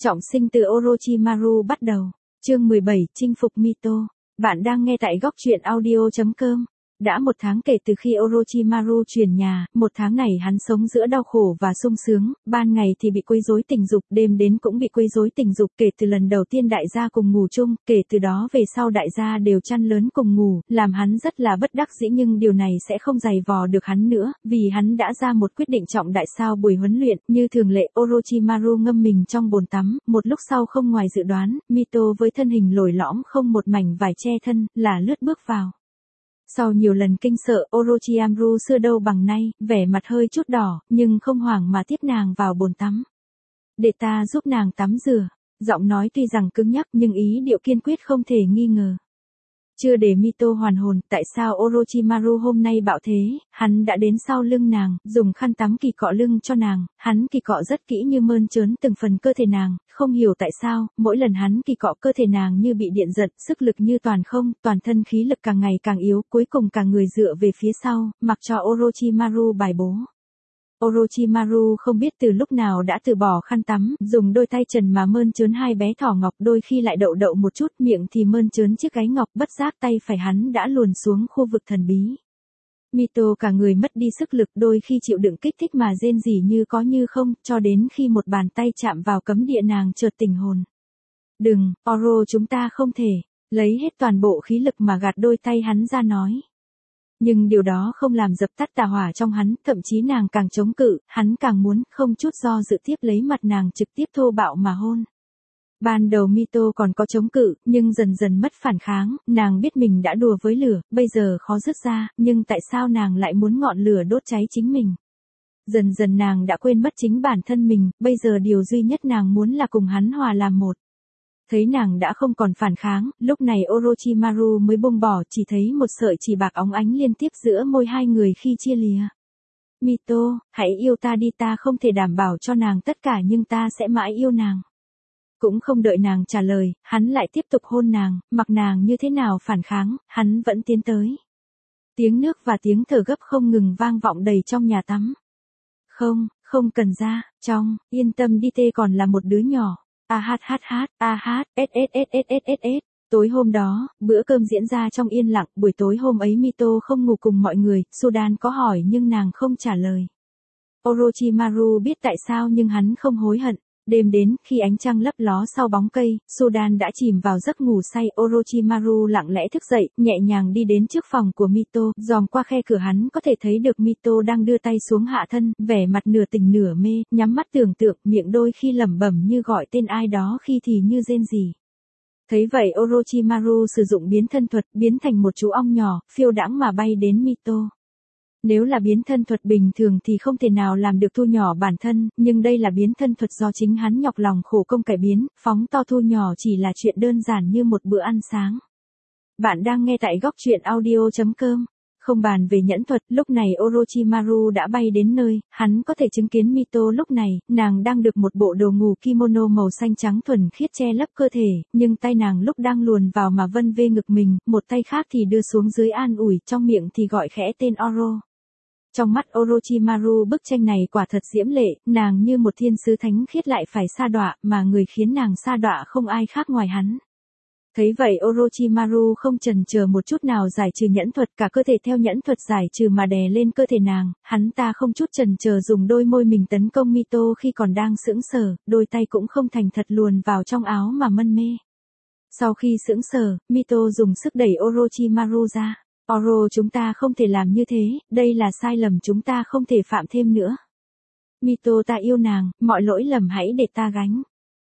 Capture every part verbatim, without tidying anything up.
Trọng sinh từ Orochimaru bắt đầu. Chương mười bảy, chinh phục Mito. Bạn đang nghe tại góc truyện audio chấm com. Đã một tháng kể từ khi Orochimaru chuyển nhà, một tháng này hắn sống giữa đau khổ và sung sướng, ban ngày thì bị quấy rối tình dục, đêm đến cũng bị quấy rối tình dục. Kể từ lần đầu tiên đại gia cùng ngủ chung, kể từ đó về sau đại gia đều chăn lớn cùng ngủ, làm hắn rất là bất đắc dĩ, nhưng điều này sẽ không giày vò được hắn nữa, vì hắn đã ra một quyết định trọng đại. Sau buổi huấn luyện, như thường lệ, Orochimaru ngâm mình trong bồn tắm, một lúc sau không ngoài dự đoán, Mito với thân hình lồi lõm không một mảnh vải che thân, là lướt bước vào. Sau nhiều lần kinh sợ, Orochimaru xưa đâu bằng nay, vẻ mặt hơi chút đỏ, nhưng không hoảng mà tiếp nàng vào bồn tắm. Để ta giúp nàng tắm rửa. Giọng nói tuy rằng cứng nhắc nhưng ý điệu kiên quyết không thể nghi ngờ. Chưa để Mito hoàn hồn, tại sao Orochimaru hôm nay bạo thế, hắn đã đến sau lưng nàng, dùng khăn tắm kỳ cọ lưng cho nàng, hắn kỳ cọ rất kỹ như mơn trớn từng phần cơ thể nàng, không hiểu tại sao, mỗi lần hắn kỳ cọ cơ thể nàng như bị điện giật, sức lực như toàn không, toàn thân khí lực càng ngày càng yếu, cuối cùng cả người dựa về phía sau, mặc cho Orochimaru bài bố. Orochimaru không biết từ lúc nào đã từ bỏ khăn tắm, dùng đôi tay trần mà mơn trớn hai bé thỏ ngọc, đôi khi lại đậu đậu một chút, miệng thì mơn trớn chiếc gáy ngọc, bất giác tay phải hắn đã luồn xuống khu vực thần bí. Mito cả người mất đi sức lực, đôi khi chịu đựng kích thích mà rên rỉ như có như không, cho đến khi một bàn tay chạm vào cấm địa nàng chợt tỉnh hồn. Đừng, Oro, chúng ta không thể, lấy hết toàn bộ khí lực mà gạt đôi tay hắn ra nói. Nhưng điều đó không làm dập tắt tà hỏa trong hắn, thậm chí nàng càng chống cự, hắn càng muốn, không chút do dự tiếp lấy mặt nàng trực tiếp thô bạo mà hôn. Ban đầu Mito còn có chống cự, nhưng dần dần mất phản kháng, nàng biết mình đã đùa với lửa, bây giờ khó dứt ra, nhưng tại sao nàng lại muốn ngọn lửa đốt cháy chính mình? Dần dần nàng đã quên mất chính bản thân mình, bây giờ điều duy nhất nàng muốn là cùng hắn hòa làm một. Thấy nàng đã không còn phản kháng, lúc này Orochimaru mới buông bỏ, chỉ thấy một sợi chỉ bạc óng ánh liên tiếp giữa môi hai người khi chia lìa. Mito, hãy yêu ta đi, ta không thể đảm bảo cho nàng tất cả nhưng ta sẽ mãi yêu nàng. Cũng không đợi nàng trả lời, hắn lại tiếp tục hôn nàng, mặc nàng như thế nào phản kháng, hắn vẫn tiến tới. Tiếng nước và tiếng thở gấp không ngừng vang vọng đầy trong nhà tắm. Không, không cần ra, trong, yên tâm đi, tê còn là một đứa nhỏ. A hát hát hát, a hát, s s s s s s. Tối hôm đó, bữa cơm diễn ra trong yên lặng, buổi tối hôm ấy Mito không ngủ cùng mọi người, Sudan có hỏi nhưng nàng không trả lời. Orochimaru biết tại sao nhưng hắn không hối hận. Đêm đến, khi ánh trăng lấp ló sau bóng cây, Sudan đã chìm vào giấc ngủ say, Orochimaru lặng lẽ thức dậy, nhẹ nhàng đi đến trước phòng của Mito, dòm qua khe cửa hắn có thể thấy được Mito đang đưa tay xuống hạ thân, vẻ mặt nửa tỉnh nửa mê, nhắm mắt tưởng tượng, miệng đôi khi lẩm bẩm như gọi tên ai đó, khi thì như rên rỉ. Thấy vậy Orochimaru sử dụng biến thân thuật, biến thành một chú ong nhỏ, phiêu đãng mà bay đến Mito. Nếu là biến thân thuật bình thường thì không thể nào làm được thu nhỏ bản thân, nhưng đây là biến thân thuật do chính hắn nhọc lòng khổ công cải biến, phóng to thu nhỏ chỉ là chuyện đơn giản như một bữa ăn sáng. Bạn đang nghe tại góc truyện audio chấm com. Không bàn về nhẫn thuật, lúc này Orochimaru đã bay đến nơi, hắn có thể chứng kiến Mito lúc này, nàng đang được một bộ đồ ngủ kimono màu xanh trắng thuần khiết che lấp cơ thể, nhưng tay nàng lúc đang luồn vào mà vân vê ngực mình, một tay khác thì đưa xuống dưới an ủi, trong miệng thì gọi khẽ tên Oro. Trong mắt Orochimaru bức tranh này quả thật diễm lệ, nàng như một thiên sứ thánh khiết lại phải sa đọa, mà người khiến nàng sa đọa không ai khác ngoài hắn. Thấy vậy Orochimaru không chần chờ một chút nào giải trừ nhẫn thuật, cả cơ thể theo nhẫn thuật giải trừ mà đè lên cơ thể nàng, hắn ta không chút chần chờ dùng đôi môi mình tấn công Mito khi còn đang sững sờ, đôi tay cũng không thành thật luồn vào trong áo mà mân mê. Sau khi sững sờ, Mito dùng sức đẩy Orochimaru ra. Oro, chúng ta không thể làm như thế, đây là sai lầm chúng ta không thể phạm thêm nữa. Mito, ta yêu nàng, mọi lỗi lầm hãy để ta gánh.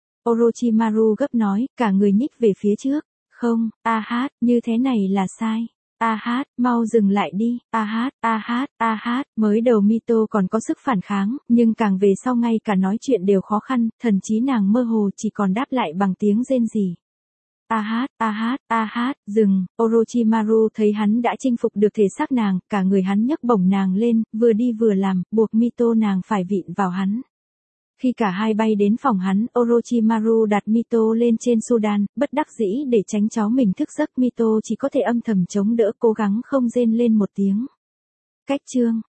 Orochimaru gấp nói, cả người nhích về phía trước. Không, a hát, như thế này là sai. A hát, mau dừng lại đi. A hát, a hát, a hát. Mới đầu Mito còn có sức phản kháng, nhưng càng về sau ngay cả nói chuyện đều khó khăn, thần trí nàng mơ hồ chỉ còn đáp lại bằng tiếng rên rỉ. A hát, a hát, a hát, dừng. Orochimaru thấy hắn đã chinh phục được thể xác nàng, cả người hắn nhấc bổng nàng lên, vừa đi vừa làm, buộc Mito nàng phải vịn vào hắn. Khi cả hai bay đến phòng hắn, Orochimaru đặt Mito lên trên Sudan, bất đắc dĩ để tránh cháu mình thức giấc, Mito chỉ có thể âm thầm chống đỡ, cố gắng không rên lên một tiếng. Cách chương